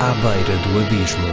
À beira do abismo.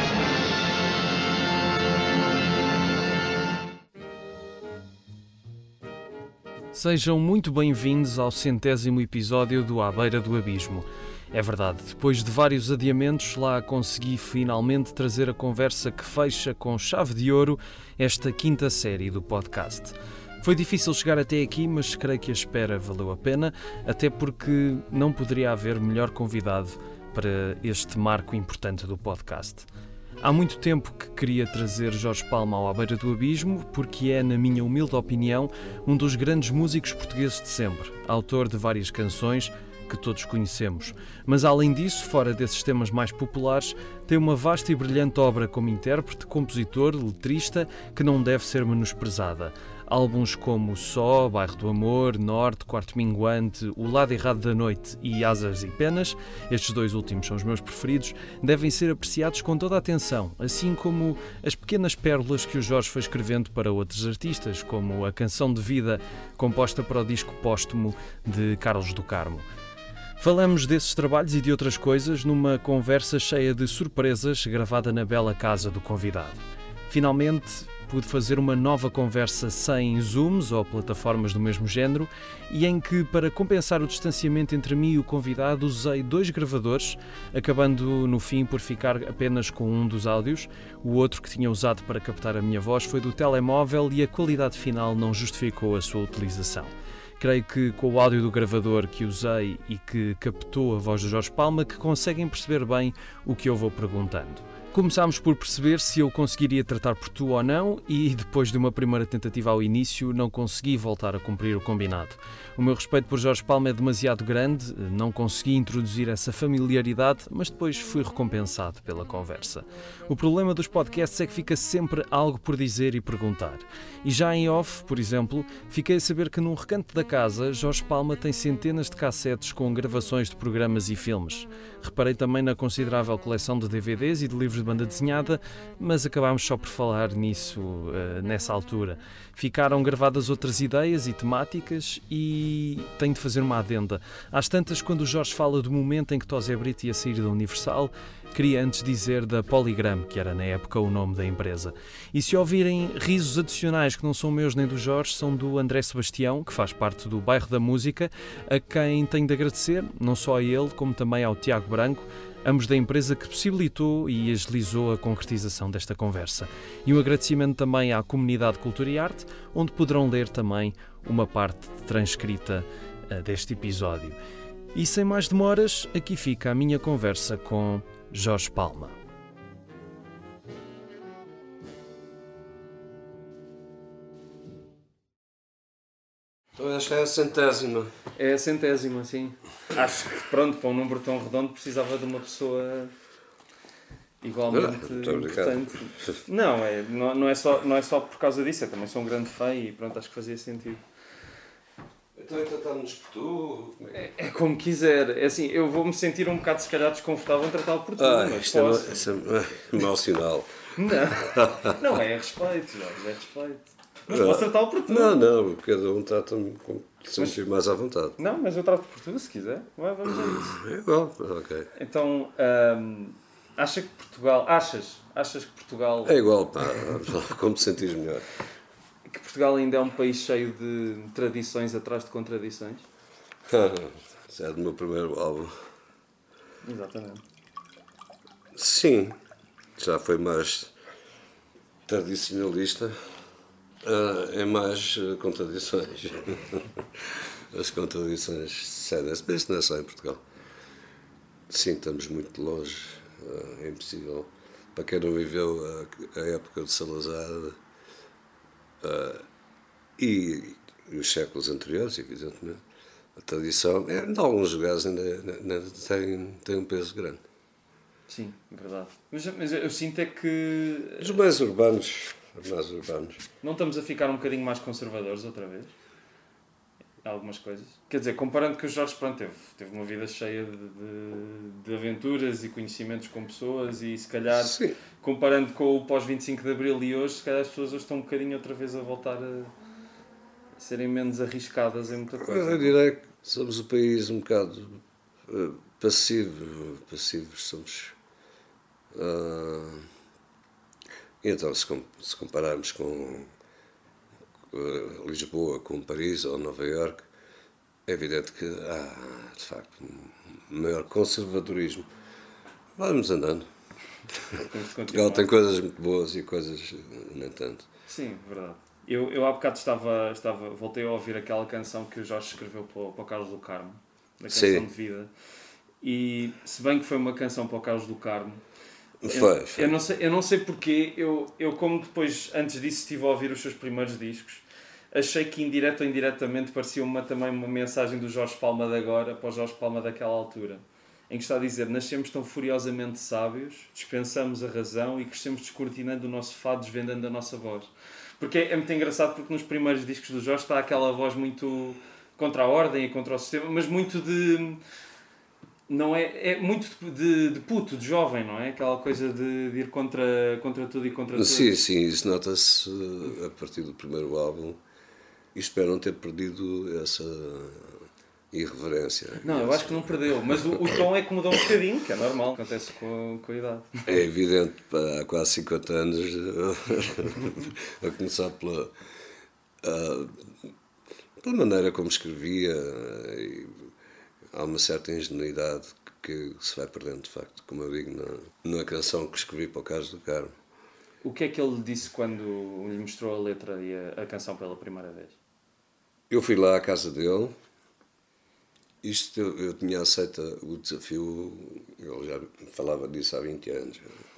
Sejam muito bem-vindos ao 100º episódio do À Beira do Abismo. É verdade, depois de vários adiamentos, lá consegui finalmente trazer a conversa que fecha com chave de ouro esta quinta série do podcast. Foi difícil chegar até aqui, mas creio que a espera valeu a pena, até porque não poderia haver melhor convidado para este marco importante do podcast. Há muito tempo que queria trazer Jorge Palma ao À Beira do Abismo, porque é, na minha humilde opinião, um dos grandes músicos portugueses de sempre, autor de várias canções que todos conhecemos. Mas além disso, fora desses temas mais populares, tem uma vasta e brilhante obra como intérprete, compositor, letrista, que não deve ser menosprezada. Álbuns como Só, Bairro do Amor, Norte, Quarto Minguante, O Lado Errado da Noite e Asas e Penas, estes dois últimos são os meus preferidos, devem ser apreciados com toda a atenção, assim como as pequenas pérolas que o Jorge foi escrevendo para outros artistas, como a Canção de Vida, composta para o disco póstumo de Carlos do Carmo. Falamos desses trabalhos e de outras coisas numa conversa cheia de surpresas gravada na bela casa do convidado. Finalmente, pude fazer uma nova conversa sem zooms ou plataformas do mesmo género e em que, para compensar o distanciamento entre mim e o convidado, usei 2 gravadores, acabando no fim por ficar apenas com um dos áudios. O outro que tinha usado para captar a minha voz foi do telemóvel e a qualidade final não justificou a sua utilização. Creio que com o áudio do gravador que usei e que captou a voz de Jorge Palma que conseguem perceber bem o que eu vou perguntando. Começámos por perceber se eu conseguiria tratar por tu ou não e, depois de uma primeira tentativa ao início, não consegui voltar a cumprir o combinado. O meu respeito por Jorge Palma é demasiado grande, não consegui introduzir essa familiaridade, mas depois fui recompensado pela conversa. O problema dos podcasts é que fica sempre algo por dizer e perguntar. E já em off, por exemplo, fiquei a saber que num recanto da casa, Jorge Palma tem centenas de cassetes com gravações de programas e filmes. Reparei também na considerável coleção de DVDs e de livros de banda desenhada, mas acabámos só por falar nisso nessa altura. Ficaram gravadas outras ideias e temáticas e tenho de fazer uma adenda. Às tantas, quando o Jorge fala do momento em que Tosé Brito ia sair da Universal, queria antes dizer da Polygram, que era na época o nome da empresa. E se ouvirem risos adicionais que não são meus nem do Jorge, são do André Sebastião, que faz parte do Bairro da Música, a quem tenho de agradecer, não só a ele, como também ao Tiago Branco, ambos da empresa que possibilitou e agilizou a concretização desta conversa. E um agradecimento também à Comunidade Cultura e Arte, onde poderão ler também uma parte transcrita deste episódio. E sem mais demoras, aqui fica a minha conversa com Jorge Palma. Então esta é a 100ª. É a 100ª, sim. Acho que, pronto, para um número tão redondo precisava de uma pessoa igualmente importante. Não é só por causa disso, eu também sou um grande fã e pronto, acho que fazia sentido. Então tratamos por tu? É como quiser. É assim, eu vou-me sentir um bocado, se calhar, desconfortável em tratá-lo por tu, mas isto posso. Isso é emocional. Não é respeito, Jorge, é respeito. Mas posso tratá-lo por tu. Não, cada um trata-me como se sentir mais à vontade. Não, mas eu trato por tu, se quiser. Vamos a isso. É igual, ok. Então, achas que Portugal... É igual, pá, como te sentires melhor. Que Portugal ainda é um país cheio de tradições atrás de contradições? Isso é do meu primeiro álbum. Exatamente. Sim, já foi mais tradicionalista. É mais contradições. As contradições sérias, mas isso não é só em Portugal. Sim, estamos muito longe. É impossível. Para quem não viveu a época de Salazar e os séculos anteriores, evidentemente, a tradição, em alguns lugares ainda tem um peso grande. Sim, verdade. Mas eu sinto é que... Os mais urbanos. Não estamos a ficar um bocadinho mais conservadores outra vez? Algumas coisas. Quer dizer, comparando que o Jorge, pronto, teve uma vida cheia de aventuras e conhecimentos com pessoas e se calhar, sim, comparando com o pós-25 de Abril e hoje, se calhar as pessoas hoje estão um bocadinho outra vez a voltar a serem menos arriscadas em muita coisa. Eu diria que somos um país um bocado passivos somos. E então, se compararmos com Lisboa com Paris ou Nova Iorque, é evidente que há, de facto, um maior conservadorismo. Vamos andando. Portugal tem coisas muito boas e coisas nem tanto. Sim, verdade. Eu há bocado voltei a ouvir aquela canção que o Jorge escreveu para o Carlos do Carmo, da canção Sim. de vida. E se bem que foi uma canção para o Carlos do Carmo, Foi. eu não sei porquê, eu como depois, antes disso, estive a ouvir os seus primeiros discos, achei que indireto ou indiretamente parecia também uma mensagem do Jorge Palma de agora para o Jorge Palma daquela altura, em que está a dizer: nascemos tão furiosamente sábios, dispensamos a razão e crescemos descortinando o nosso fado, desvendando a nossa voz. Porque é muito engraçado, porque nos primeiros discos do Jorge está aquela voz muito contra a ordem e contra o sistema, mas muito de... Não é muito de puto, de jovem, não é? Aquela coisa de ir contra tudo e contra tudo. Sim, isso nota-se a partir do primeiro álbum. E espero não ter perdido essa irreverência. Não, eu acho que não perdeu, mas o tom é que mudou um bocadinho, que é normal, acontece com a idade. É evidente, há quase 50 anos, a começar pela maneira como escrevia, e há uma certa ingenuidade que se vai perdendo, de facto, como eu digo, na canção que escrevi para o Carlos do Carmo. O que é que ele disse quando lhe mostrou a letra e a canção pela primeira vez? Eu fui lá à casa dele. Eu tinha aceito o desafio, ele já falava disso há 20 anos.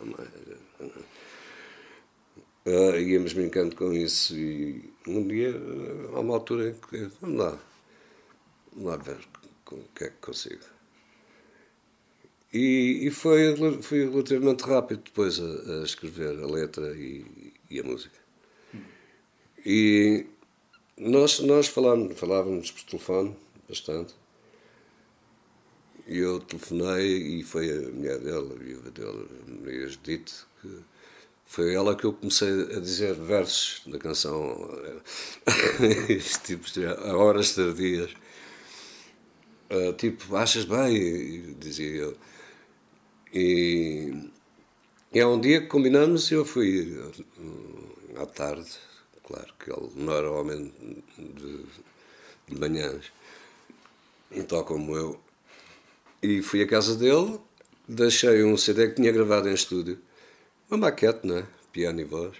Íamos brincando com isso e um dia, há uma altura em que vamos lá ver o que é que consigo. E foi relativamente rápido depois a escrever a letra e a música. E nós falávamos por telefone bastante. E eu telefonei e foi a mulher dele, a viúva dele, Maria Judite, que foi ela que eu comecei a dizer versos da canção, tipo, a horas tardias. Tipo, achas bem? Dizia eu. E há um dia que combinamos e eu fui à tarde. Claro que ele não era homem de manhãs, tal como eu. E fui à casa dele, deixei um CD que tinha gravado em estúdio. Uma maquete, não é? Piano e voz.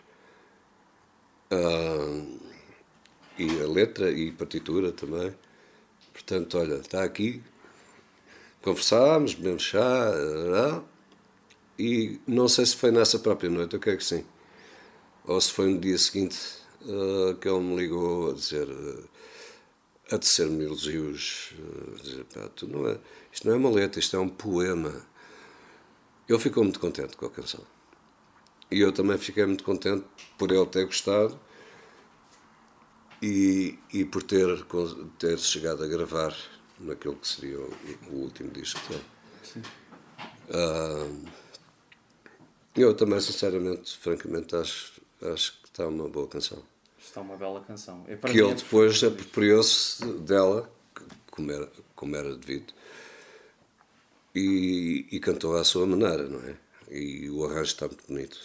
E a letra e partitura também. Portanto, olha, está aqui. Conversámos, bebemos chá. E não sei se foi nessa própria noite, eu creio que sim. Ou se foi no dia seguinte que ele me ligou a tecer-me elogios, a dizer: pá, isto não é uma letra, isto é um poema. Ele ficou muito contente com a canção. E eu também fiquei muito contente por ele ter gostado e por ter chegado a gravar naquele que seria o último disco dele. Sim. Eu também, sinceramente, francamente, acho que está uma boa canção. Está uma bela canção. Que ele depois apropriou-se dela, como era devido, e cantou à sua maneira, não é? E o arranjo está muito bonito.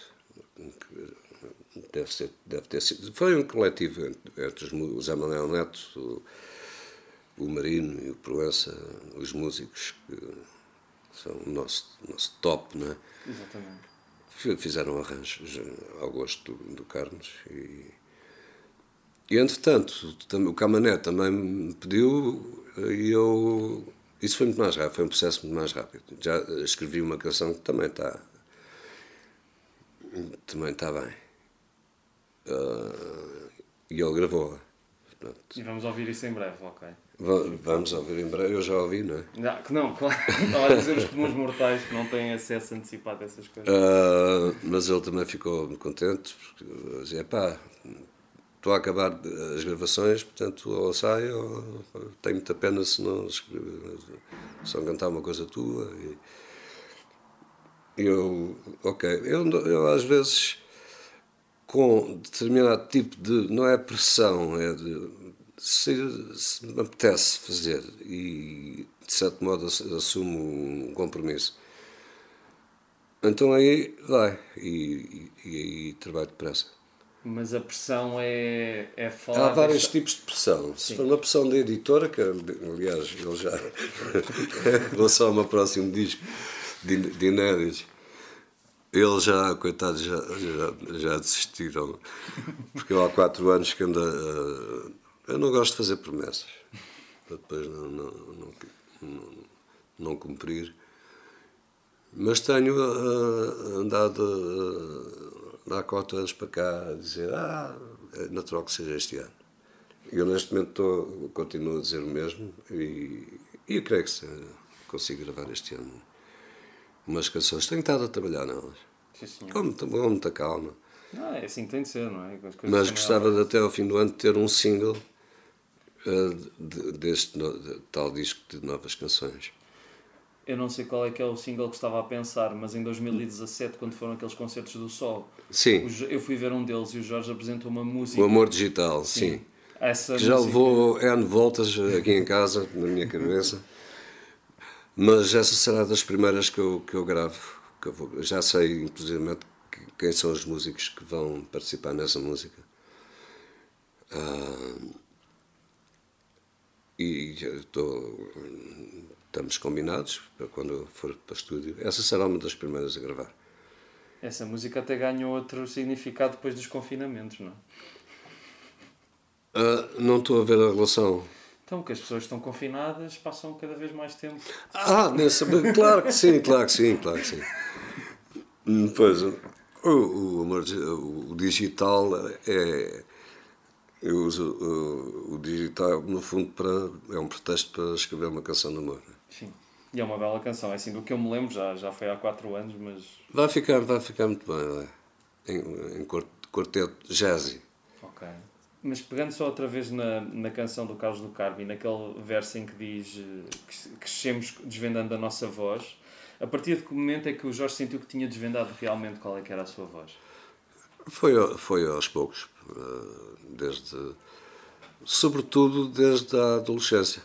Deve ter sido. Foi um coletivo entre o Zé Manuel Neto, o Marino e o Proença, os músicos que são o nosso top, não é? Exatamente. Fizeram arranjos ao gosto do Carlos e entretanto o Camané também me pediu e isso foi muito mais rápido, foi um processo muito mais rápido. Já escrevi uma canção que também está bem. E ele gravou-a. E vamos ouvir isso em breve, ok? Vamos ouvir em breve, eu já ouvi, não é? Não, claro. Estava a dizer os comuns mortais que não têm acesso antecipado a essas coisas. Mas ele também ficou muito contente, porque dizia: pá, estou a acabar as gravações, portanto, ou saio, ou tenho muita pena se não cantar uma coisa tua. E eu, ok, eu às vezes, com determinado tipo de, não é pressão, é de, se me apetece fazer e de certo modo assumo um compromisso, Então aí vai, e trabalho depressa. Mas a pressão é Há falar... vários tipos de pressão. Se for uma pressão da editora, que aliás ele já em relação ao meu próximo disco de inéditos, eles já, coitados, já desistiram. Porque eu há 4 anos que ando eu não gosto de fazer promessas para depois não cumprir. Mas tenho andado há 4 anos para cá a dizer é natural que seja este ano. Eu neste momento continuo a dizer o mesmo e eu creio que consigo gravar este ano umas canções. Tenho estado a trabalhar nelas. Sim, senhor. Com muita calma. É assim que tem de ser, não é? Mas gostava de, até ao fim do ano de ter um single deste tal disco de novas canções. Eu não sei qual é que é o single que estava a pensar, mas em 2017, quando foram aqueles concertos do Sol, sim, eu fui ver um deles e o Jorge apresentou uma música... O Amor Digital, sim. Essa que já música... levou N voltas aqui em casa, na minha cabeça. Mas essa será das primeiras que eu gravo. Já sei, inclusive, quem são os músicos que vão participar nessa música. E estamos combinados para quando eu for para o estúdio. Essa será uma das primeiras a gravar. Essa música até ganhou outro significado depois dos confinamentos, não é? Não estou a ver a relação. Então, que as pessoas estão confinadas, passam cada vez mais tempo. Claro que sim, claro que sim, claro que sim. Pois, o digital eu uso o digital, no fundo, é um pretexto para escrever uma canção de amor. Sim, e é uma bela canção. É assim, do que eu me lembro, já foi há 4 anos, mas... Vai ficar muito bem, em quarteto jazzy. Ok. Mas pegando só outra vez na canção do Carlos do Carmo e naquele verso em que diz que crescemos desvendando a nossa voz, a partir de que momento é que o Jorge sentiu que tinha desvendado realmente qual é que era a sua voz? Foi aos poucos, sobretudo desde a adolescência.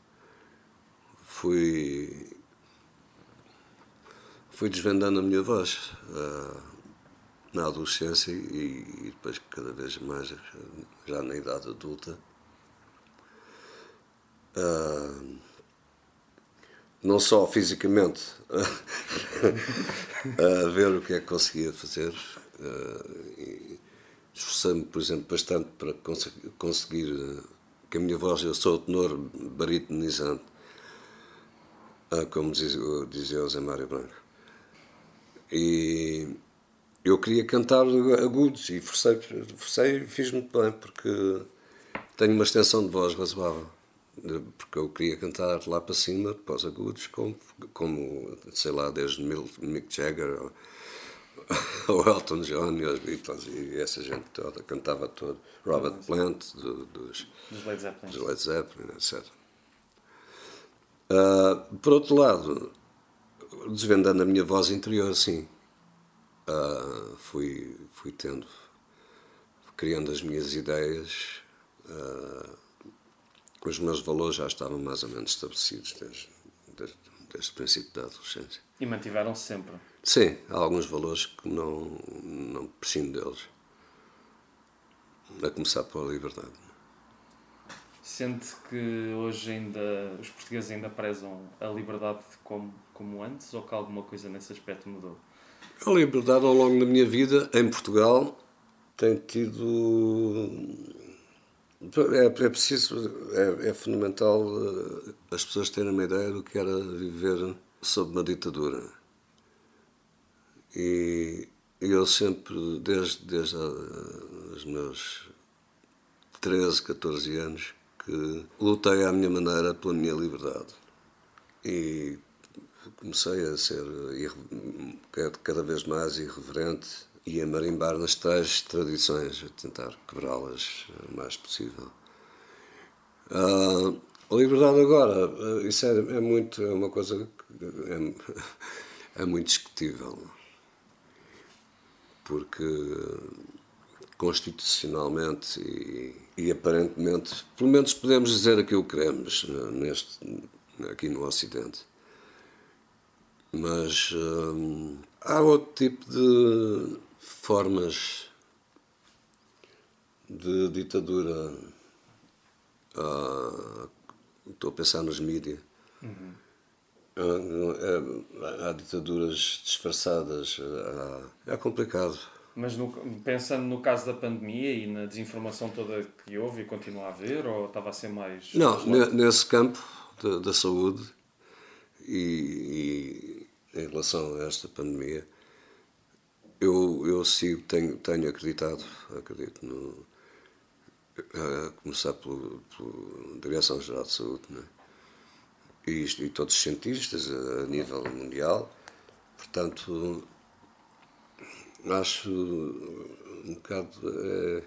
Fui desvendando a minha voz na adolescência e depois cada vez mais já na idade adulta. Não só fisicamente a ver o que é que conseguia fazer. Esforcei-me, por exemplo, bastante para conseguir que a minha voz, eu sou o tenor baritonizante, como dizia o Zé Mário Branco. E eu queria cantar agudos e forcei e fiz muito bem, porque tenho uma extensão de voz razoável. Porque eu queria cantar lá para cima, para os agudos, como sei lá, desde Mick Jagger ou Elton John e os Beatles e essa gente toda, cantava todo. Robert Plant, dos Led Zeppelin, etc. Por outro lado, desvendando a minha voz interior, sim, fui criando as minhas ideias. Os meus valores já estavam mais ou menos estabelecidos desde o princípio da adolescência. E mantiveram-se sempre? Sim, há alguns valores que não prescindo deles. A começar pela liberdade. Sente que hoje ainda os portugueses ainda prezam a liberdade como antes, ou que alguma coisa nesse aspecto mudou? A liberdade ao longo da minha vida em Portugal tem tido... É preciso, é fundamental as pessoas terem uma ideia do que era viver sob uma ditadura. E eu sempre, desde os meus 13, 14 anos, que lutei à minha maneira pela minha liberdade. E comecei a ser cada vez mais irreverente e a marimbar nas tais tradições, a tentar quebrá-las o mais possível. A liberdade agora, isso é uma coisa que é muito discutível, porque constitucionalmente e aparentemente, pelo menos podemos dizer aquilo que queremos aqui no Ocidente. Mas há outro tipo de formas de ditadura. Estou a pensar nos mídias. Há ditaduras disfarçadas. É complicado. Mas pensando no caso da pandemia e na desinformação toda que houve e continua a haver, ou estava a ser mais... Não, nesse campo da saúde e em relação a esta pandemia, eu sigo, tenho acredito a começar pela Direção-Geral de Saúde, né? E todos os cientistas a nível mundial. Portanto, acho um bocado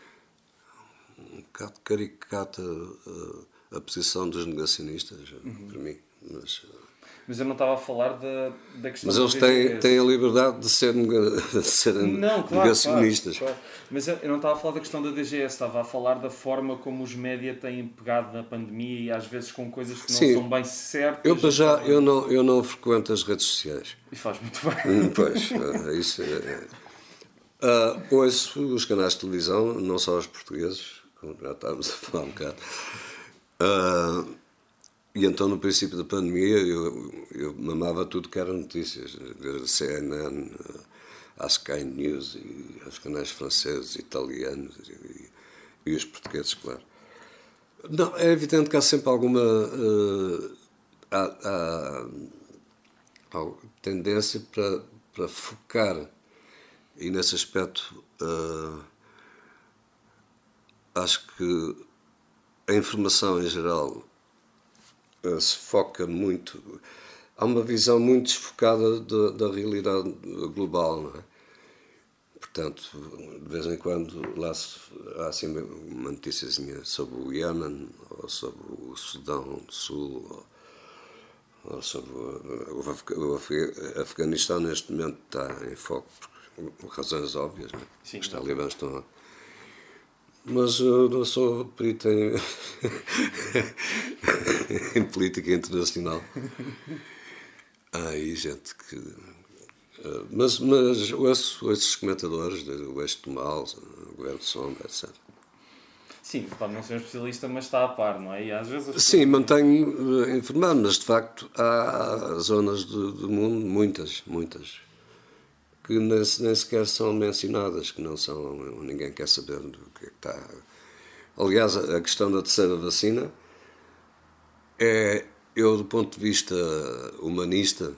caricata a posição dos negacionistas, para mim. Mas eu não estava a falar da questão... Mas eles têm a liberdade de serem negacionistas. Claro. Mas eu não estava a falar da questão da DGS, estava a falar da forma como os média têm pegado na pandemia e às vezes com coisas que não são bem certas. Eu não frequento as redes sociais. E faz muito bem. Pois, isso é... ouço os canais de televisão, não só os portugueses, como já estávamos a falar um bocado. E então, no princípio da pandemia, eu mamava tudo que era notícias, desde a CNN, à Sky News, e aos canais franceses, italianos e os portugueses, claro. Não, é evidente que há sempre alguma há tendência para focar, e nesse aspecto acho que a informação em geral se foca muito. Há uma visão muito desfocada da realidade global, não é? Portanto, de vez em quando lá há assim uma noticiazinha sobre o Iémen, ou sobre o Sudão do Sul, ou sobre o Afeganistão. Neste momento está em foco por razões óbvias, não é? Sim, os talibãs estão lá. Mas eu não sou perito em política internacional. Há aí gente que... Mas ouço esses comentadores do Eixo do Mal, o Governo de Sombra, etc. Sim, pode não ser um especialista, mas está a par, não é? E às vezes Sim, mantenho informado, mas de facto há zonas do mundo, muitas, que nem sequer são mencionadas, que não são, ninguém quer saber do que é que está. Aliás, a questão da terceira vacina eu do ponto de vista humanista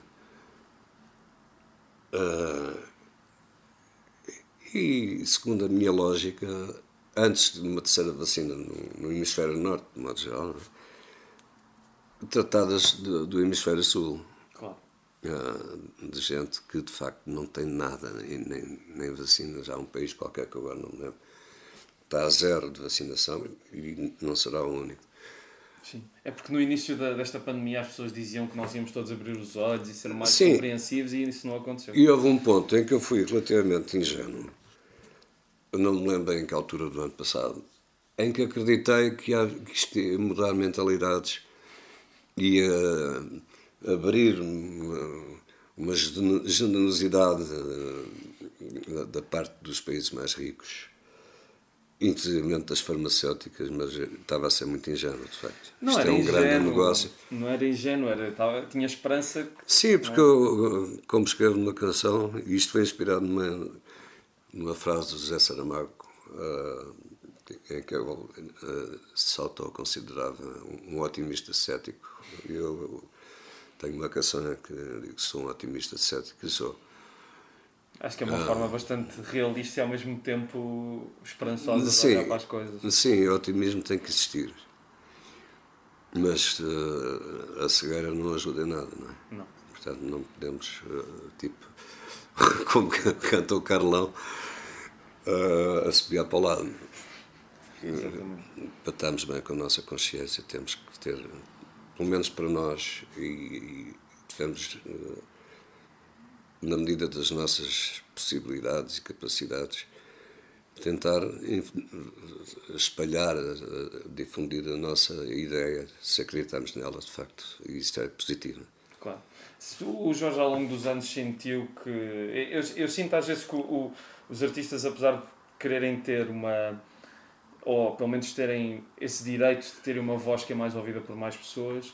e segundo a minha lógica, antes de uma terceira vacina no hemisfério norte, de modo geral, não é? Tratadas do hemisfério sul. Claro. De gente que de facto não tem nada, nem vacinas. Há um país qualquer que agora não me lembro, está a zero de vacinação e não será o único. Sim. É porque no início desta pandemia as pessoas diziam que nós íamos todos abrir os olhos e ser mais compreensivos, e isso não aconteceu. E houve um ponto em que eu fui relativamente ingênuo, eu não me lembro em que altura do ano passado, em que acreditei que isto ia mudar mentalidades, ia abrir uma generosidade da parte dos países mais ricos, inclusive das farmacêuticas, mas estava a ser muito ingênuo, de facto. Não Isto é um grande negócio. Não era ingênuo, tinha esperança. Sim, porque eu, como escrevo numa canção, e isto foi inspirado numa frase do José Saramago, em que eu se autoconsiderava um otimista cético. Eu tenho uma canção em que digo que sou um otimista cético, e sou. Acho que é uma forma bastante realista e ao mesmo tempo esperançosa de olhar para as coisas. Sim, o otimismo tem que existir. Mas a cegueira não ajuda em nada, não é? Não. Portanto, não podemos, como canta o Carlão, assobiar para o lado. Para estarmos bem com a nossa consciência, temos que ter, pelo menos para nós, e devemos, na medida das nossas possibilidades e capacidades, tentar espalhar, difundir a nossa ideia, se acreditarmos nela, de facto, e isto é positivo. Claro. O Jorge ao longo dos anos sentiu que... Eu sinto às vezes que os artistas, apesar de quererem ter uma... ou pelo menos terem esse direito de terem uma voz que é mais ouvida por mais pessoas,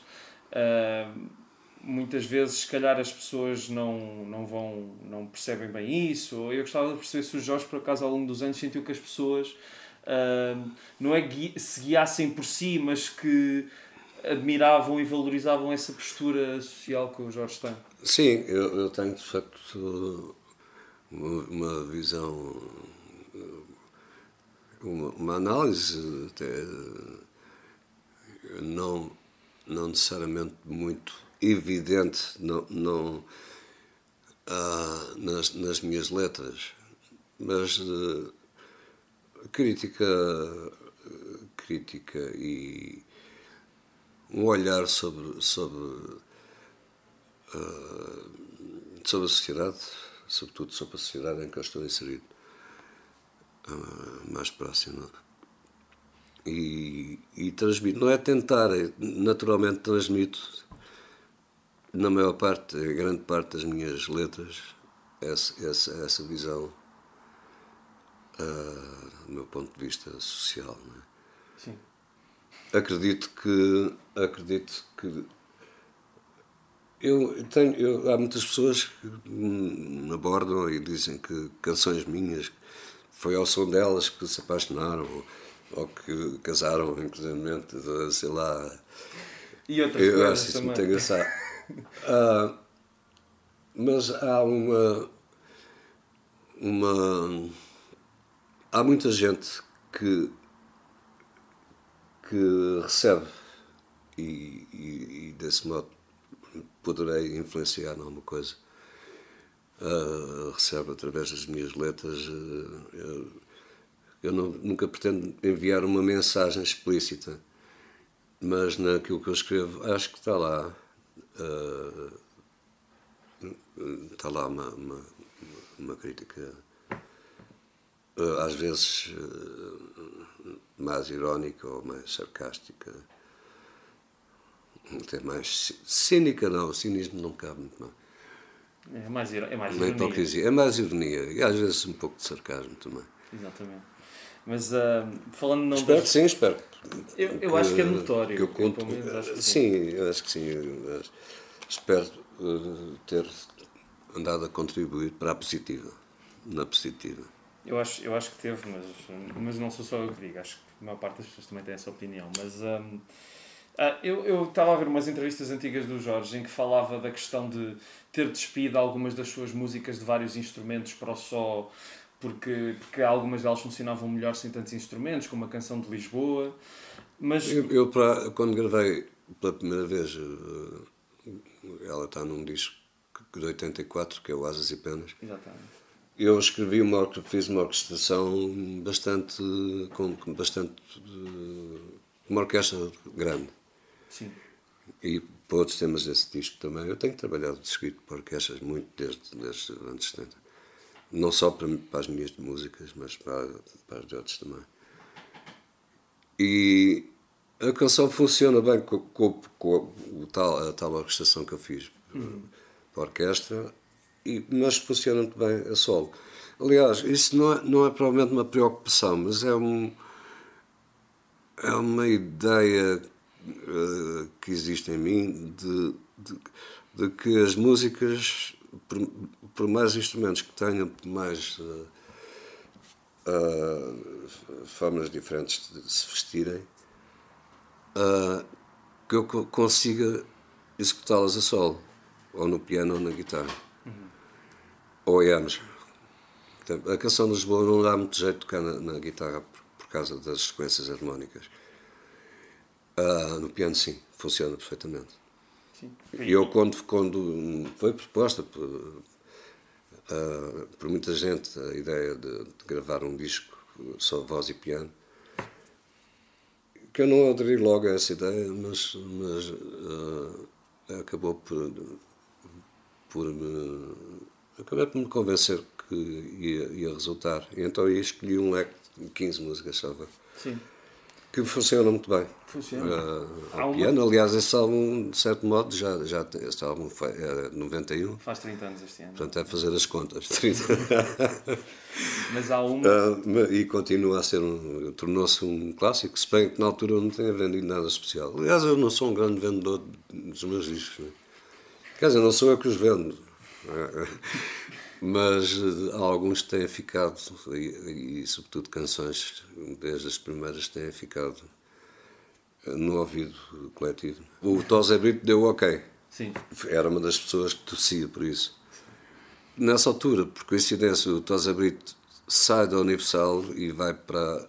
muitas vezes se calhar as pessoas não percebem bem isso. Eu gostava de perceber se o Jorge, por acaso, ao longo dos anos sentiu que as pessoas não é se guiassem por si, mas que admiravam e valorizavam essa postura social que o Jorge tem. Sim, eu tenho de facto uma visão, uma análise até não necessariamente muito evidente nas minhas letras, mas crítica e um olhar sobre a sociedade, sobretudo sobre a sociedade em que eu estou inserido, mais próxima. E transmito, não é tentar, naturalmente transmito, na maior parte, a grande parte das minhas letras, essa visão, do meu ponto de vista social. Não é? Sim. Acredito que há muitas pessoas que me abordam e dizem que canções minhas foi ao som delas que se apaixonaram ou que casaram, inclusive, sei lá. E outras eu coisas acho isso também. muito engraçado. Mas há muita gente que recebe e desse modo poderei influenciar em alguma coisa. Recebe através das minhas letras. Eu nunca pretendo enviar uma mensagem explícita, mas naquilo que eu escrevo acho que está lá. Está lá uma crítica, às vezes mais irónica ou mais sarcástica, até mais cínica. Não, o cinismo não cabe muito bem. É mais Uma hipocrisia. É mais ironia e às vezes um pouco de sarcasmo também. Exatamente. Mas falando não espero que sim, espero. Eu acho que é notório. Que eu conto, pelo menos acho que sim, eu acho que sim. Espero ter andado a contribuir para a positiva, na positiva. Eu acho que teve, mas não sou só eu que digo. Acho que a maior parte das pessoas também tem essa opinião. Mas eu estava a ver umas entrevistas antigas do Jorge em que falava da questão de ter despido algumas das suas músicas de vários instrumentos para o só, porque algumas delas funcionavam melhor sem tantos instrumentos, como a canção de Lisboa. Mas eu quando gravei pela primeira vez, ela está num disco de 84, que é o Asas e Penas. Exatamente. Eu fiz uma orquestração bastante com uma orquestra grande. Sim. E para outros temas desse disco também. Eu tenho trabalhado de escrito para orquestras muito desde os anos 70. Não só para as minhas músicas, mas para as de outros também. E a canção funciona bem com a tal orquestração que eu fiz para a orquestra, mas funciona muito bem a solo. Aliás, isso não é provavelmente uma preocupação, mas é uma ideia que existe em mim de que as músicas, por mais instrumentos que tenham, por mais formas diferentes de se vestirem, que eu consiga executá-las a solo, ou no piano ou na guitarra, ou em ambos. A canção de Lisboa não dá muito jeito de tocar na guitarra por causa das sequências harmónicas. No piano sim, funciona perfeitamente. Sim. E eu quando foi proposta por muita gente a ideia de gravar um disco só voz e piano, que eu não aderi logo a essa ideia, mas acabou acabei por me convencer que ia resultar. E então eu escolhi um leque de 15 músicas só. Sim. Que funciona muito bem. Funciona. O piano, aliás, esse álbum, de certo modo, esse álbum foi 91. Faz 30 anos este ano. Portanto, é fazer as contas. 30. Mas há uma... E continua a ser tornou-se um clássico, se bem que na altura eu não tenha vendido nada especial. Aliás, eu não sou um grande vendedor dos meus discos. Né? Quer dizer, não sou eu que os vendo. Mas há alguns que têm ficado, e sobretudo canções, desde as primeiras, têm ficado no ouvido coletivo. O Tosé Brito deu ok. Sim. Era uma das pessoas que torcia por isso. Nessa altura, por coincidência, o Tosé Brito sai da Universal e vai para...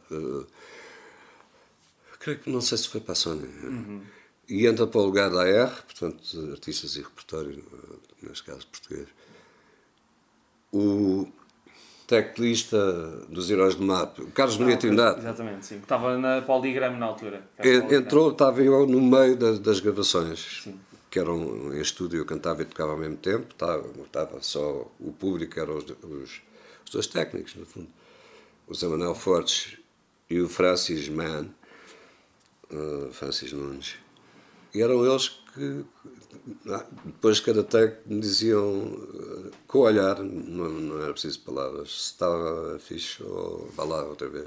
creio que não sei se foi para a Sony. E entra para o lugar da AR, portanto, artistas e repertório, neste caso português. O teclista dos Heróis do Mar, o Carlos Maria Trindade. Exatamente, sim. Estava na Poligram na altura. Estava eu no meio das gravações, sim. Que eram em estúdio, eu cantava e tocava ao mesmo tempo, estava só o público, eram os dois técnicos, no fundo. O Zé Manuel Fortes e o Francis Mann, Francis Nunes. E eram eles que, depois de cada take, me diziam, com o olhar, não era preciso palavras, se estava fixe ou vá lá outra vez.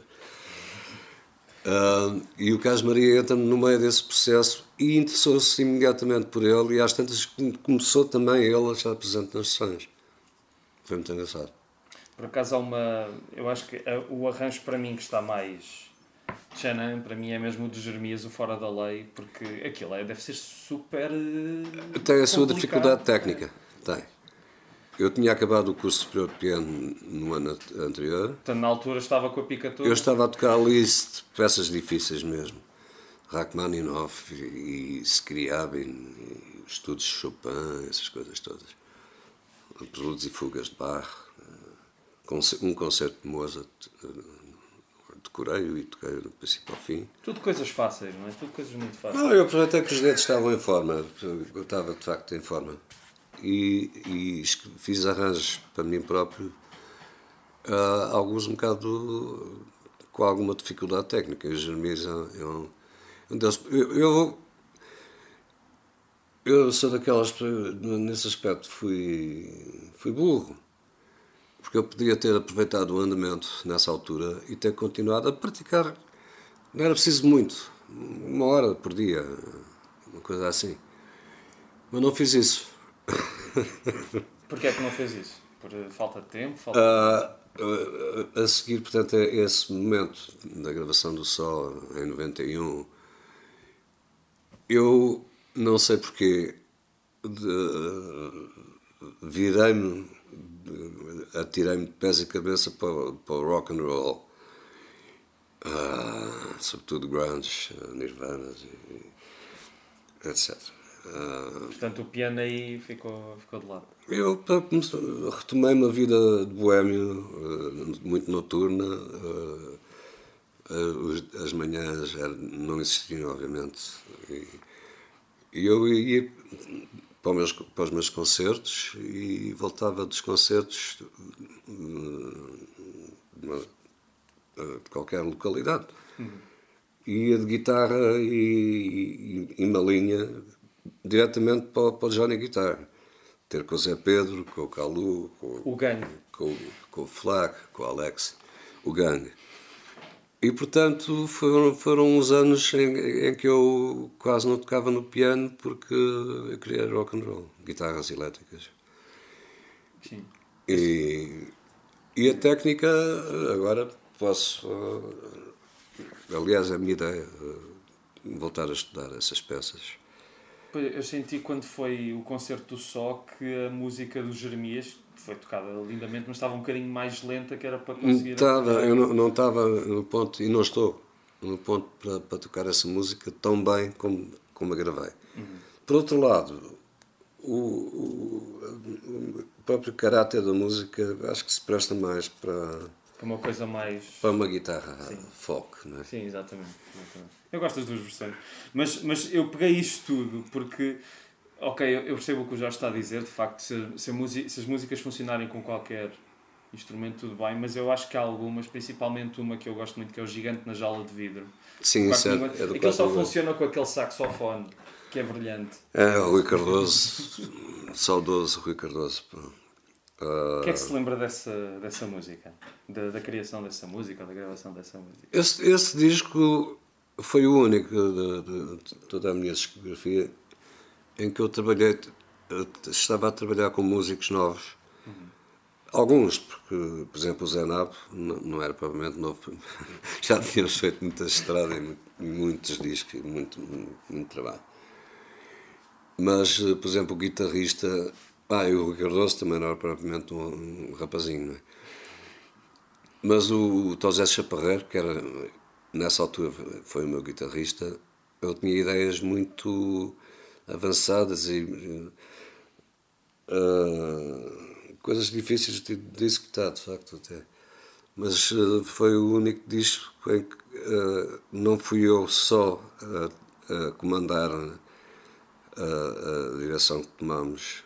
E o Carlos Maria entra no meio desse processo e interessou-se imediatamente por ele, e às tantas começou também ele a estar presente nas sessões. Foi muito engraçado. Por acaso há uma... Eu acho que o arranjo para mim que está mais... Xanã, para mim, é mesmo o de Jeremias, o Fora da Lei, porque aquilo deve ser super... Tem a sua dificuldade técnica. Tem. Eu tinha acabado o curso superior de piano no ano anterior. Portanto, na altura estava com a pica toda. Eu estava a tocar ali peças difíceis mesmo. Rachmaninoff e Scriabin, e estudos de Chopin, essas coisas todas. Preludes e fugas de Bach, um concerto de Mozart, decorei e toquei do princípio ao fim. Tudo coisas fáceis, não é? Tudo coisas muito fáceis. Não, eu aproveitei que os dedos estavam em forma. Eu estava, de facto, em forma. E fiz arranjos para mim próprio, alguns um bocado com alguma dificuldade técnica. O Jeremias é um deles. Eu sou daquelas... Nesse aspecto fui burro. Porque eu podia ter aproveitado o andamento nessa altura e ter continuado a praticar. Não era preciso muito, 1 hora por dia, uma coisa assim. Mas não fiz isso. Porquê é que não fez isso? Por falta de tempo? A seguir, portanto, a esse momento da gravação do Sol, em 91, eu não sei porquê, virei-me, atirei-me de pés e cabeça para o rock and roll, sobretudo grunge, Nirvana, etc. Portanto, o piano aí ficou de lado. Eu retomei uma vida de boémio, muito noturna. As manhãs não existiam, obviamente. E eu ia para os meus concertos e voltava dos concertos de qualquer localidade. Ia de guitarra e uma linha diretamente para o Johnny Guitar. Ter com o Zé Pedro, com o Calu, o Gangue, com o Flac, com o Alex, o Gangue. E, portanto, foram uns anos em que eu quase não tocava no piano porque eu queria rock and roll, guitarras elétricas. Sim. E a técnica, agora posso... aliás, é a minha ideia, voltar a estudar essas peças. Eu senti quando foi o concerto do Só que a música do Jeremias foi tocada lindamente, mas estava um bocadinho mais lenta, que era para conseguir... Eu não estava no ponto, e não estou no ponto para tocar essa música tão bem como a gravei. Por outro lado, o próprio caráter da música acho que se presta mais para uma coisa mais... para uma guitarra folk, não é? Sim, exatamente. Eu gosto das duas versões. Mas eu peguei isto tudo porque... Ok, eu percebo o que o Jorge está a dizer. De facto, se as músicas funcionarem com qualquer instrumento tudo bem, mas eu acho que há algumas, principalmente uma que eu gosto muito, que é o Gigante na Jaula de Vidro. Sim, isso é do aquele só funciona com aquele saxofone, que é brilhante. É, o Rui Cardoso, saudoso Rui Cardoso. O que é que se lembra dessa música? Da criação dessa música, ou da gravação dessa música? Esse disco foi o único de toda a minha discografia em que eu estava a trabalhar com músicos novos. Alguns, porque, por exemplo, o Zé Nabo não era provavelmente novo. Já tínhamos feito muita estrada e muitos discos e muito trabalho. Mas, por exemplo, o guitarrista... e o Rui Cardoso também não era propriamente um rapazinho, não é? Mas o Tosé Chaparreiro, que era, nessa altura foi o meu guitarrista, eu tinha ideias muito avançadas e coisas difíceis de executar, de facto, até. Mas foi o único disco em que não fui eu só a comandar a direção que tomamos.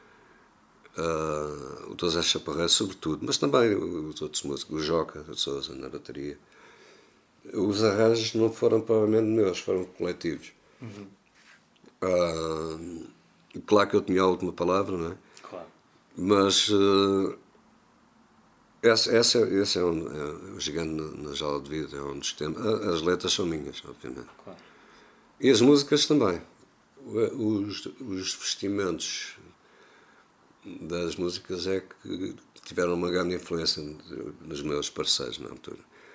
O Tosé Chaparreiro, sobretudo, mas também os outros músicos, o Joca de Sousa na bateria. Os arranjos não foram provavelmente meus, foram coletivos. Claro que eu tinha a última palavra, não é? Claro. Mas esse é o Gigante na Jaula de Vidro, é um dos temas. As letras são minhas, obviamente. Claro. E as músicas também. Os vestimentos das músicas é que tiveram uma grande influência nos meus parceiros na altura.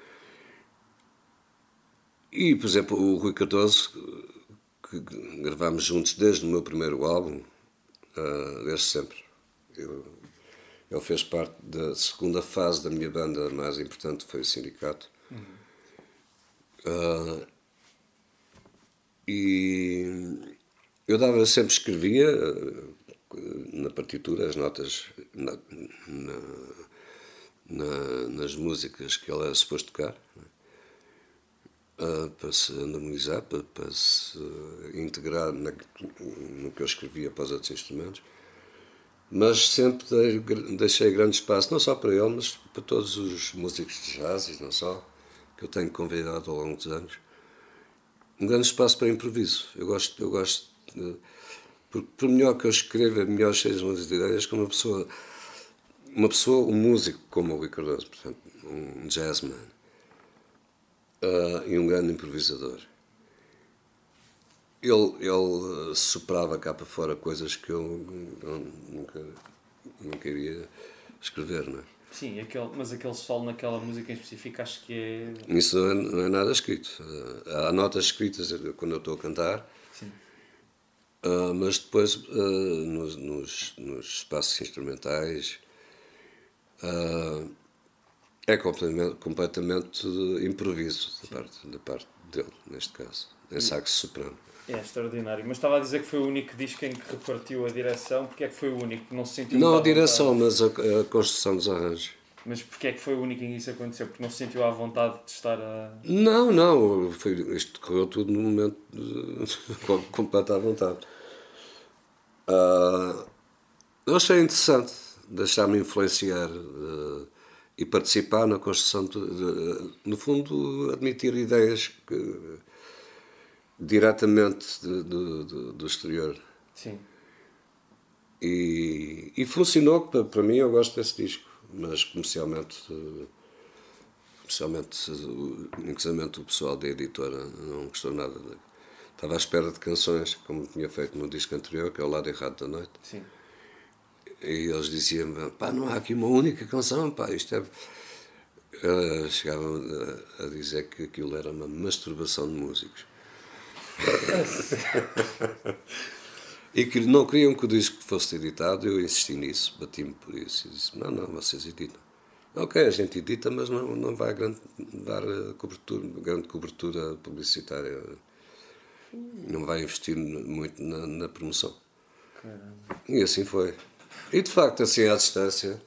E, por exemplo, o Rui Cardoso, que gravámos juntos desde o meu primeiro álbum, desde sempre. Ele fez parte da segunda fase da minha banda, a mais importante foi o Sindicato. E eu sempre escrevia na partitura as notas nas músicas que ele era suposto tocar, para se harmonizar, para se integrar no que eu escrevia para os outros instrumentos. Mas sempre deixei grande espaço, não só para ele, mas para todos os músicos de jazz, e não só, que eu tenho convidado ao longo dos anos. Um grande espaço para improviso. Eu gosto porque por melhor que eu escreva, melhor sejam as ideias, que uma pessoa, um músico como o Rui Cardoso, por exemplo, um jazzman, e um grande improvisador, ele soprava cá para fora coisas que eu nunca iria escrever, não é? Sim, mas aquele solo naquela música em específico acho que é... Isso não é nada escrito. Há notas escritas quando eu estou a cantar. Sim. Mas depois nos espaços instrumentais é completamente improviso da parte dele, neste caso, em sax soprano. É extraordinário, mas estava a dizer que foi o único disco em que repartiu a direção. Porque é que foi o único que não se sentiu... Não a direção, mas a construção dos arranjos. Mas porque é que foi o único em que isso aconteceu? Porque não se sentiu à vontade de estar a... Não, isto correu tudo no momento completo à vontade. Eu achei interessante deixar-me influenciar e participar na construção, no fundo, admitir ideias diretamente do exterior. Sim. E funcionou, para mim. Eu gosto desse disco, mas comercialmente, inclusivamente o pessoal da editora não gostou nada. Estava à espera de canções, como tinha feito no disco anterior, que é o Lado Errado da Noite. Sim. E eles diziam-me, não há aqui uma única canção, isto é... chegavam a dizer que aquilo era uma masturbação de músicos. E que não queriam que o disco fosse editado. Eu insisti nisso, bati-me por isso e disse, não, vocês editam. Ok, a gente edita, mas não vai dar grande cobertura publicitária. Não vai investir muito na promoção. Caramba. E assim foi. E de facto, assim à distância,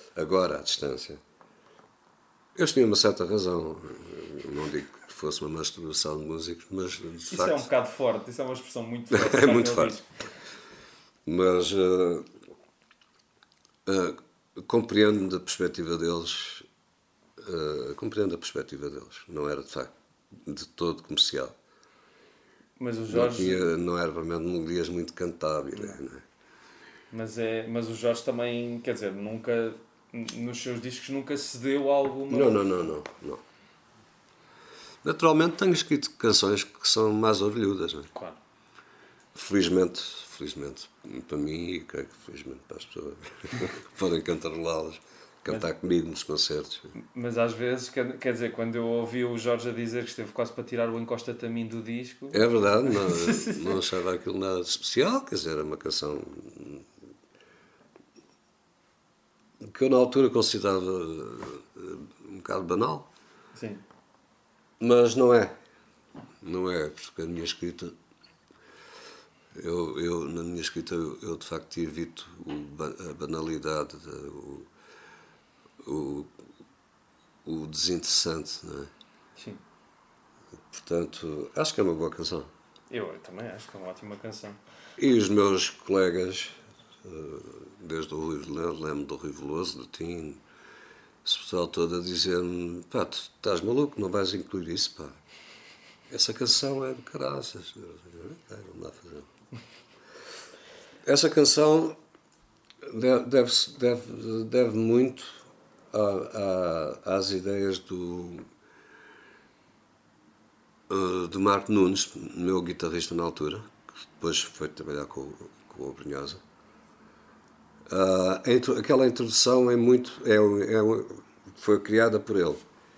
eles tinham uma certa razão. Não digo que fosse uma masturbação de músicos, mas de isso facto... é um bocado forte, isso é uma expressão muito forte. É muito forte. Mas compreendo da perspectiva deles, compreendo a perspectiva deles. Não era, de facto, de todo comercial. Mas o Jorge... Não era realmente melodias muito cantáveis, não é? Mas o Jorge também, quer dizer, nunca, nos seus discos, nunca cedeu a alguma... Não. Naturalmente tenho escrito canções que são mais orelhudas, não é? Claro. Felizmente para mim, e creio que felizmente para as pessoas podem cantarolá-las, cantar comigo nos concertos. Mas às vezes, quer dizer, quando eu ouvi o Jorge a dizer que esteve quase para tirar o Encosta-te a mim do disco... É verdade, não achava aquilo nada de especial, quer dizer, era uma canção que eu na altura considerava um bocado banal. Sim. Mas não é, porque a minha escrita, na minha escrita eu de facto evito a banalidade, o desinteressante, não é? Sim. Portanto, acho que é uma boa canção. Eu também acho que é uma ótima canção. E os meus colegas, desde o Rui Veloso, lembro do Rui Veloso, do Tim, esse pessoal todo a dizer-me: pá, tu estás maluco, não vais incluir isso, pá. Essa canção é de caraças. Vamos lá fazer. Essa canção deve muito às ideias do Marco Nunes, meu guitarrista na altura, que depois foi trabalhar com o Brunhosa. Aquela introdução foi criada por ele.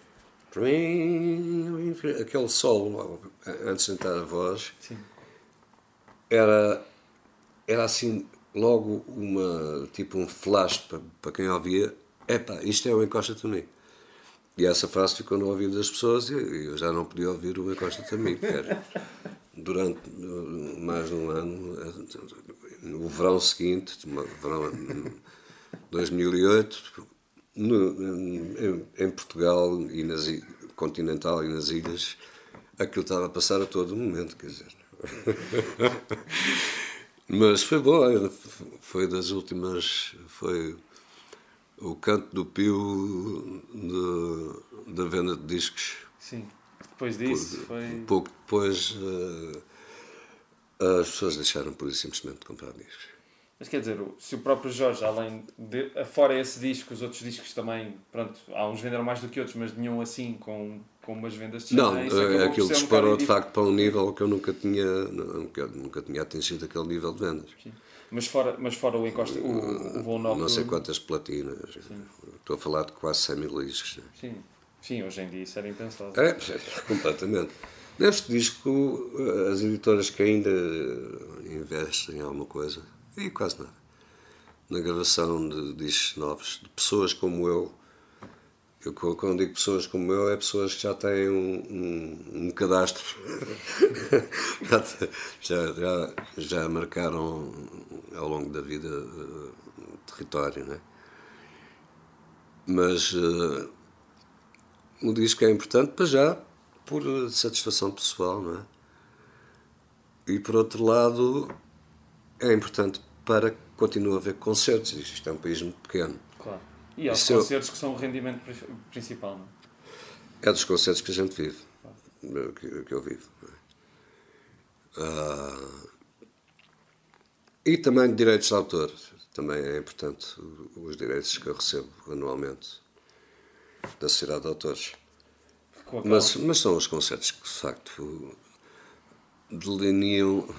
Aquele solo, antes de entrar a voz, sim, era assim, logo tipo um flash para quem ouvia. Epá, isto é o Encosta-te a mim. E essa frase ficou no ouvido das pessoas e eu já não podia ouvir o Encosta-te a mim, durante mais de um ano, no verão seguinte, verão 2008, em Portugal e continental e nas ilhas, aquilo estava a passar a todo momento, quer dizer. Mas foi bom, foi das últimas, foi o canto do Pio da venda de discos. Sim, depois disso foi... Um pouco depois as pessoas deixaram por isso simplesmente de comprar discos. Mas quer dizer, se o próprio Jorge, além de, fora esse disco, os outros discos também, pronto, há uns venderam mais do que outros, mas nenhum assim com umas vendas de não, um aquilo disparou de facto para um nível que eu nunca tinha atingido aquele nível de vendas. Sim. Mas fora o Encosta, o voo nocturno... Não sei quantas platinas. Sim. Estou a falar de quase 100 mil discos. Sim. Sim, hoje em dia isso era impensável. Completamente. Neste disco, as editoras que ainda investem em alguma coisa, e quase nada, na gravação de discos novos, de pessoas como eu, quando digo pessoas como eu, é pessoas que já têm um cadastro, já marcaram ao longo da vida território, não é? Mas o disco é importante para já, por satisfação pessoal, não é? E por outro lado, é importante para que continue a haver concertos. Isto é um país muito pequeno. Claro. E há concertos que são o rendimento principal, não é? É dos concertos que a gente vive, claro. que eu vivo. E também de direitos de autor. Também é importante os direitos que eu recebo anualmente da Sociedade de Autores. Mas são os concertos que, de facto, delineiam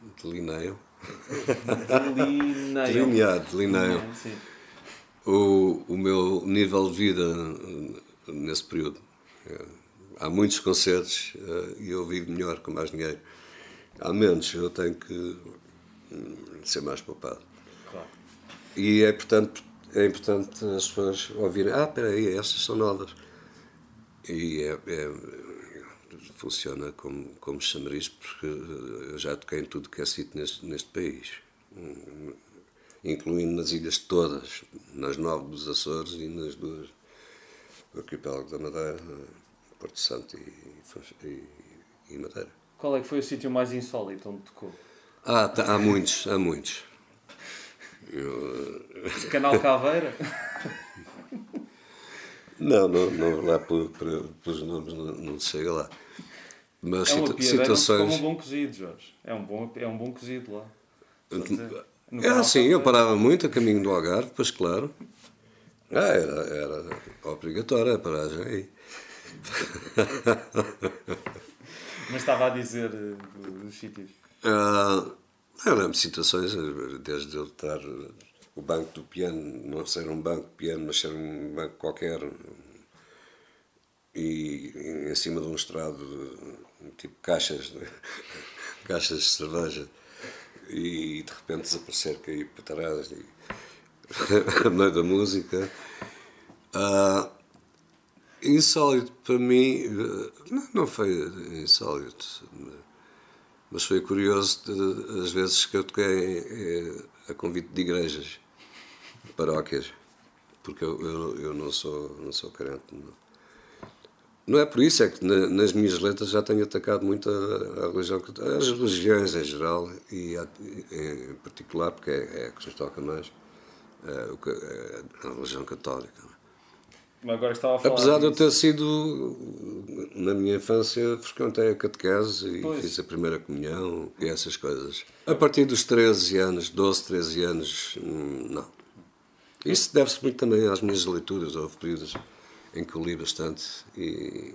o meu nível de vida nesse período. Há muitos concertos e eu vivo melhor, com mais dinheiro. Há menos, eu tenho que ser mais poupado. Claro. E é importante as pessoas ouvirem: espera aí, estas são novas. E funciona como chamariz, porque eu já toquei em tudo que é sítio neste país, incluindo nas ilhas todas, nas 9 dos Açores e nas 2 do arquipélago da Madeira, Porto Santo e Madeira. Qual é que foi o sítio mais insólito onde tocou? Há muitos. Canal Caveira? Não lá pelos nomes, não chega lá. Mas É uma piadeira situações. como um bom cozido, Jorge. É um bom cozido lá. Sim, eu parava muito a caminho do Algarve, pois claro. Era obrigatória a paragem aí. Mas estava a dizer dos sítios. Eu lembro de situações, desde eu estar o banco do piano, não ser um banco de piano, mas ser um banco qualquer, e em cima de um estrado, tipo caixas de cerveja, e de repente desaparecer, cair para trás, a meio da música. Insólito para mim, não foi insólito, mas foi curioso as vezes que eu toquei a convite de igrejas, paróquias, porque eu não sou crente. Não é por isso, é que nas minhas letras já tenho atacado muito a religião, as religiões em geral, e em particular, porque é a que nos toca mais, a religião católica. Agora estava a falar Apesar de eu disso. ter sido, na minha infância, frequentei a catequese e fiz a primeira comunhão e essas coisas. A partir dos 13 anos, 12, 13 anos, não. Isso deve-se muito também às minhas leituras. Houve períodos em que eu li bastante e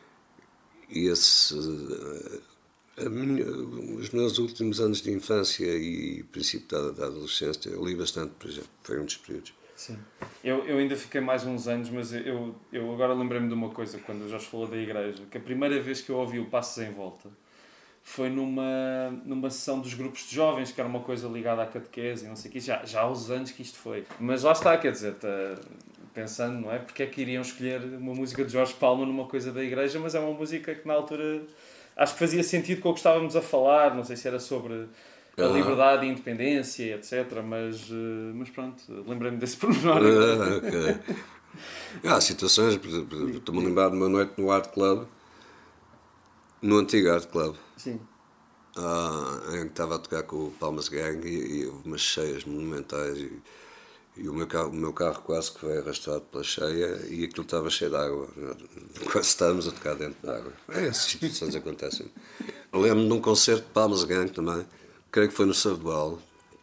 os meus últimos anos de infância e princípio da adolescência, eu li bastante, por exemplo. Foi um dos períodos. Sim. Eu ainda fiquei mais uns anos, mas eu agora lembrei-me de uma coisa, quando o Jorge falou da igreja, que a primeira vez que eu ouvi o Passos em Volta foi numa sessão dos grupos de jovens, que era uma coisa ligada à catequese e não sei o quê, já há uns anos que isto foi. Mas lá está, quer dizer, pensando, não é? Porque é que iriam escolher uma música de Jorge Palma numa coisa da igreja, mas é uma música que na altura acho que fazia sentido com o que estávamos a falar, não sei se era sobre a liberdade e a independência, etc. Mas pronto, lembrei-me desse pormenor. Ok. Há situações, por exemplo, estou-me a lembrar de uma noite no Art Club, no antigo Art Club, Sim. em que estava a tocar com o Palmas Gang e houve umas cheias monumentais e o meu carro quase que foi arrastado pela cheia e aquilo estava cheio de água. Quase estávamos a tocar dentro da água. Essas situações acontecem. Lembro-me de um concerto de Palmas Gang também, creio que foi no Sabual,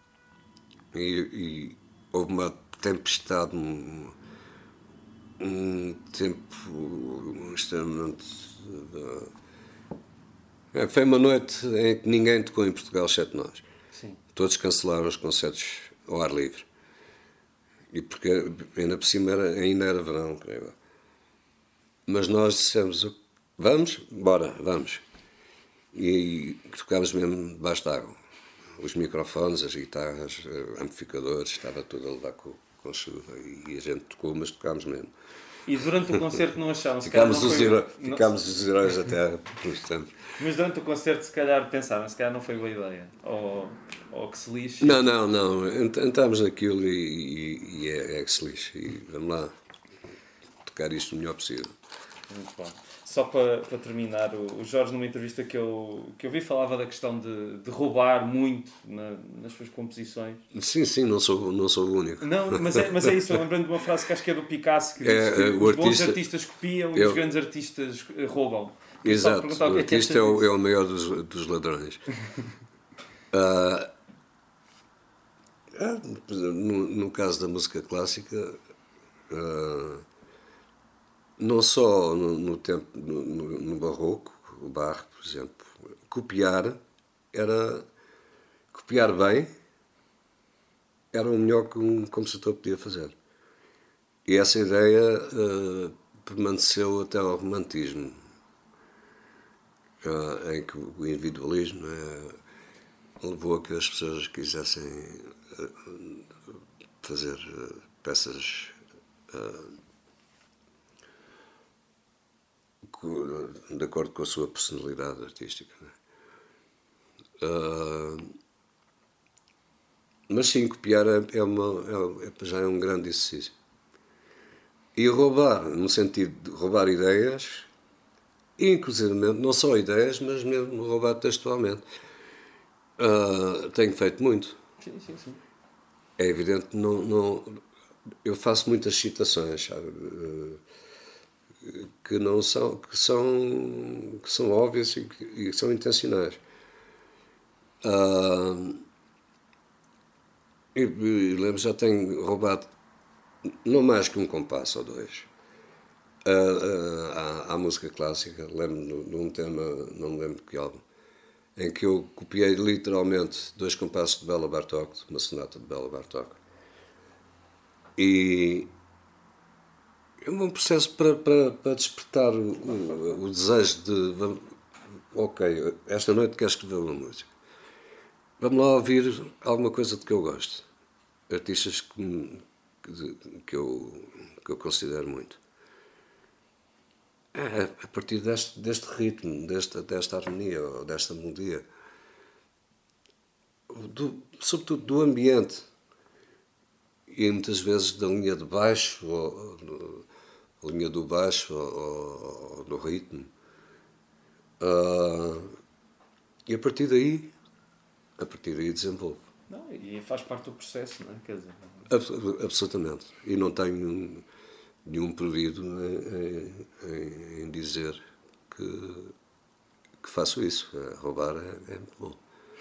e houve uma tempestade, um tempo extremamente. Foi uma noite em que ninguém tocou em Portugal, exceto nós. Sim. Todos cancelaram os concertos ao ar livre. E porque ainda por cima ainda era verão, creio. Mas nós dissemos: vamos? Bora, vamos. E tocámos mesmo debaixo d'água. Os microfones, as guitarras, amplificadores, estava tudo a levar com chuva. E a gente tocou, mas tocámos mesmo. E durante o concerto não achavam? Ficámos os heróis da terra por instante. Mas durante o concerto, se calhar, pensaram, se calhar não foi boa ideia. Ou que se lixe. Não. Entramos naquilo e é que se lixe. E vamos lá tocar isto o melhor possível. Muito bom. Só para terminar, o Jorge, numa entrevista que eu vi, falava da questão de roubar muito nas suas composições. Sim, não sou o único. Não, mas é isso. Eu lembrando de uma frase que acho que é do Picasso, que diz que os bons artistas copiam e os grandes artistas roubam. Exato, o artista é o maior dos ladrões. No caso da música clássica, não só no tempo no barroco, o Bach, por exemplo, copiar bem era o melhor que um compositor podia fazer. E essa ideia permaneceu até ao romantismo, em que o individualismo levou a que as pessoas quisessem fazer peças de acordo com a sua personalidade artística. Mas sim, copiar já é um grande exercício. E roubar, no sentido de roubar ideias, inclusivamente, não só ideias, mas mesmo roubar textualmente. Tenho feito muito. Sim. É evidente, eu faço muitas citações, sabe? que não são, que são óbvias e que são intencionais. E lembro, já tenho roubado não mais que um compasso ou dois à música clássica. Lembro de um tema, não me lembro de que álbum, em que eu copiei literalmente 2 compassos de Béla Bartók, uma sonata de Béla Bartók. E é um bom processo para despertar o desejo de, ok, esta noite quero escrever uma música. Vamos lá ouvir alguma coisa de que eu gosto. Artistas que eu considero muito. A partir deste ritmo, desta harmonia, ou desta melodia, sobretudo do ambiente, e muitas vezes da linha de baixo, ou a linha do baixo, ou do ritmo. E a partir daí desenvolvo. Não, e faz parte do processo, não é? Quer dizer, Absolutamente. E não tenho nenhum proibido em dizer que faço isso. Roubar é muito bom.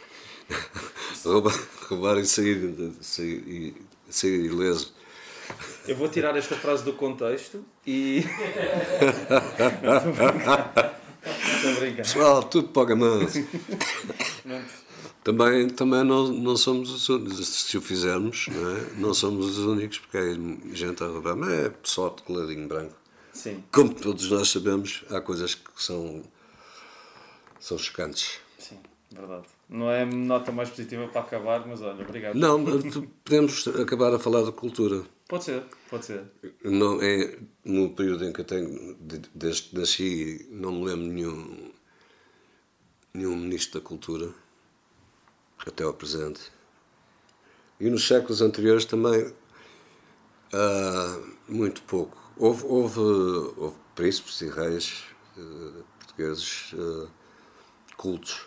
roubar e sair ileso. eu vou tirar esta frase do contexto e... Estou a brincar. Pessoal, tudo paga manso. Também não somos os únicos. Se o fizermos, não somos os únicos, porque há gente a roubar. Mas é só de coladinho branco. Sim. Como todos nós sabemos, há coisas que são chocantes. Sim, verdade. Não é a nota mais positiva para acabar, mas olha, obrigado. Não, podemos acabar a falar de cultura. Pode ser. Não, no período em que eu tenho, desde que nasci, não me lembro nenhum ministro da cultura, até ao presente. E nos séculos anteriores também, muito pouco. Houve príncipes e reis portugueses cultos,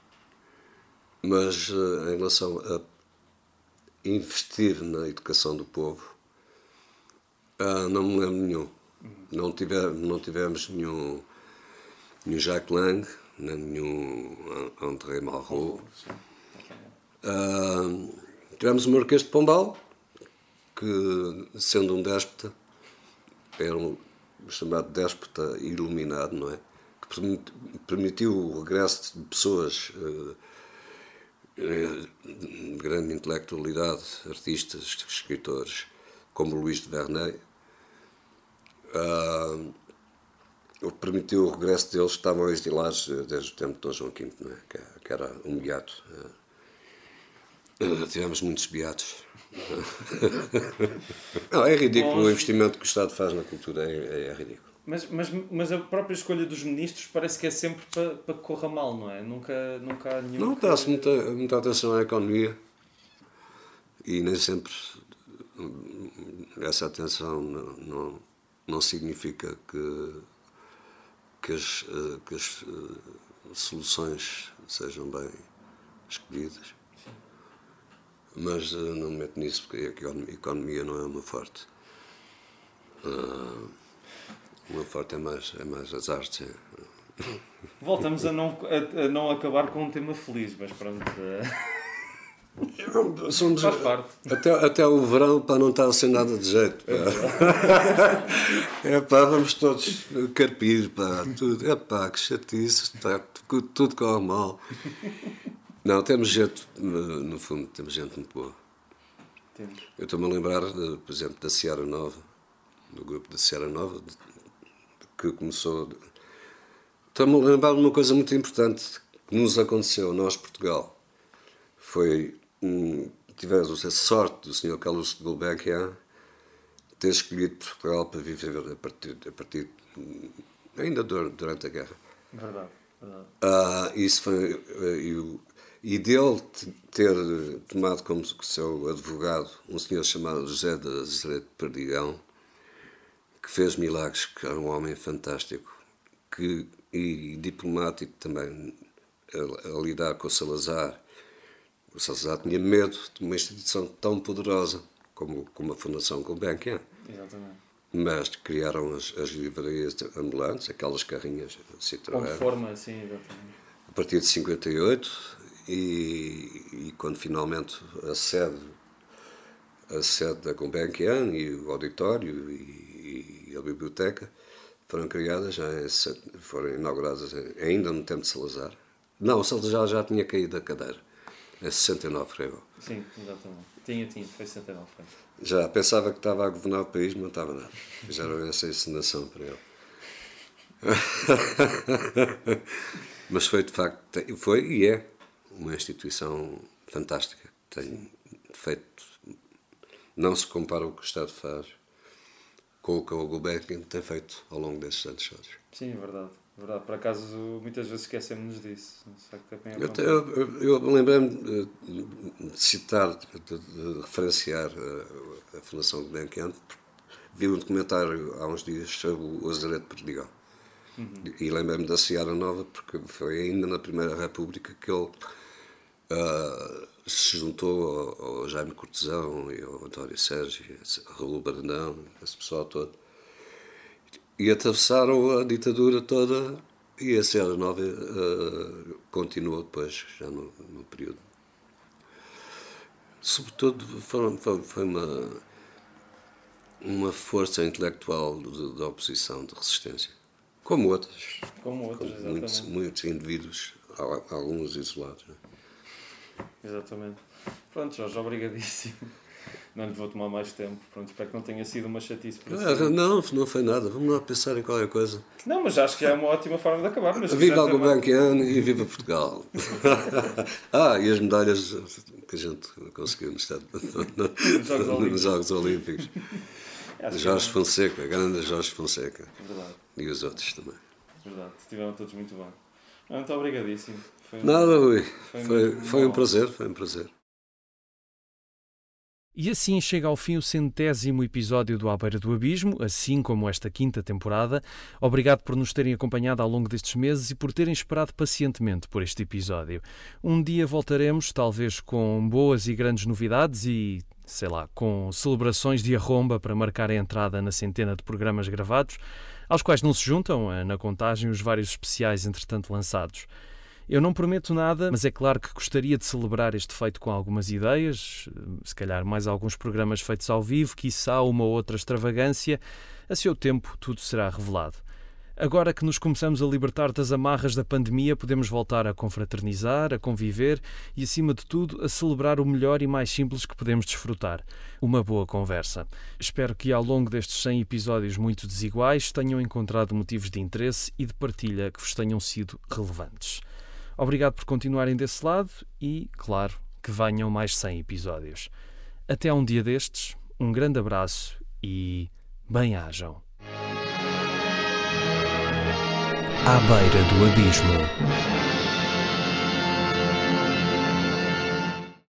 mas em relação a investir na educação do povo, não me lembro nenhum. Não tivemos nenhum Jacques Lang, nem nenhum André Malraux. Tivemos o Marquês de Pombal, que, sendo um déspota, era um chamado déspota iluminado, não é? Que permitiu o regresso de pessoas de grande intelectualidade, artistas, escritores, como Luís de Verneuil. Permitiu o regresso deles que estavam exilados desde o tempo de Dom João V, não é? Que era um beato. Tivemos muitos beatos. Não, é ridículo. O investimento que o Estado faz na cultura é ridículo. Mas a própria escolha dos ministros parece que é sempre para que corra mal, não é? Nunca há nenhum... Não dá-se muita atenção à economia e nem sempre essa atenção não significa que as soluções sejam bem escolhidas. Sim. Mas não me meto nisso porque a economia não é uma forte. Uma forte é mais as artes. Voltamos a não acabar com um tema feliz, mas pronto. Faz parte. Até o verão não está a ser nada de jeito. Vamos todos carpir, tudo. Que chatice, tudo corre mal. Não, temos gente, no fundo, temos gente muito boa. Temos. Eu estou-me a lembrar, por exemplo, da Seara Nova, do grupo da Seara Nova, que começou... Estou-me a lembrar de uma coisa muito importante que nos aconteceu, nós, Portugal. Foi... tivemos a sorte do Sr. Carlos Gulbenkian ter escolhido Portugal para viver a partir ainda durante a guerra. Verdade. Isso foi... E dele ter tomado como seu advogado um senhor chamado José de Azeredo de Perdigão, que fez milagres, que era um homem fantástico, e diplomático também, a lidar com o Salazar. O Salazar tinha medo de uma instituição tão poderosa como a Fundação Gulbenkian. Exatamente. mas criaram as livrarias ambulantes, aquelas carrinhas Citroën. Com forma, sim, exatamente. A partir de 58, e quando finalmente a sede da Gulbenkian e o auditório e a biblioteca foram criadas, foram inauguradas ainda no tempo de Salazar. Não, o Salazar já tinha caído da cadeira, em 69, creio. Sim, exatamente. Tinha, foi 69. Já pensava que estava a governar o país, não estava nada. Fizeram essa encenação para ele. Mas foi, de facto, e é uma instituição fantástica. Tem feito, não se compara o que o Estado faz com o que o Gulbenkian tem feito ao longo desses anos todos. Sim, é verdade. Por acaso, muitas vezes esquecemos disso. Eu lembrei-me de citar, de referenciar a Fundação Gulbenkian. Vi um documentário há uns dias sobre o Azaredo de Perdigão. E lembrei-me da Seara Nova, porque foi ainda na Primeira República que ele se juntou ao Jaime Cortesão e ao António Sérgio, ao Raul Brandão, esse pessoal todo. E atravessaram a ditadura toda, e a Seara Nova continuou depois, já no período. Sobretudo, foi uma força intelectual da oposição, de resistência. Como outras. Como muitos indivíduos, alguns isolados. Exatamente. Pronto, Jorge, obrigadíssimo. Não lhe vou tomar mais tempo. Pronto, espero que não tenha sido uma chatice para si. Não foi nada. Vamos lá pensar em qualquer coisa. Não, mas acho que é uma ótima forma de acabar. Mas viva a Gulbenkian e viva Portugal. E as medalhas que a gente conseguiu nos Jogos Olímpicos. Jorge Fonseca, grande Jorge Fonseca. Verdade. E os outros também. Verdade, estiveram todos muito bem. Muito obrigadíssimo. Nada, Rui. Foi um prazer, E assim chega ao fim o 100º episódio do À Beira do Abismo, assim como esta 5ª temporada. Obrigado por nos terem acompanhado ao longo destes meses e por terem esperado pacientemente por este episódio. Um dia voltaremos, talvez com boas e grandes novidades e, com celebrações de arromba para marcar a entrada na centena de programas gravados, aos quais não se juntam, na contagem, os vários especiais entretanto lançados. Eu não prometo nada, mas é claro que gostaria de celebrar este feito com algumas ideias, se calhar mais alguns programas feitos ao vivo, quiçá uma outra extravagância. A seu tempo tudo será revelado. Agora que nos começamos a libertar das amarras da pandemia, podemos voltar a confraternizar, a conviver e, acima de tudo, a celebrar o melhor e mais simples que podemos desfrutar: uma boa conversa. Espero que ao longo destes 100 episódios muito desiguais tenham encontrado motivos de interesse e de partilha que vos tenham sido relevantes. Obrigado por continuarem desse lado e, claro, que venham mais 100 episódios. Até um dia destes, um grande abraço e bem-ajam. À beira do abismo.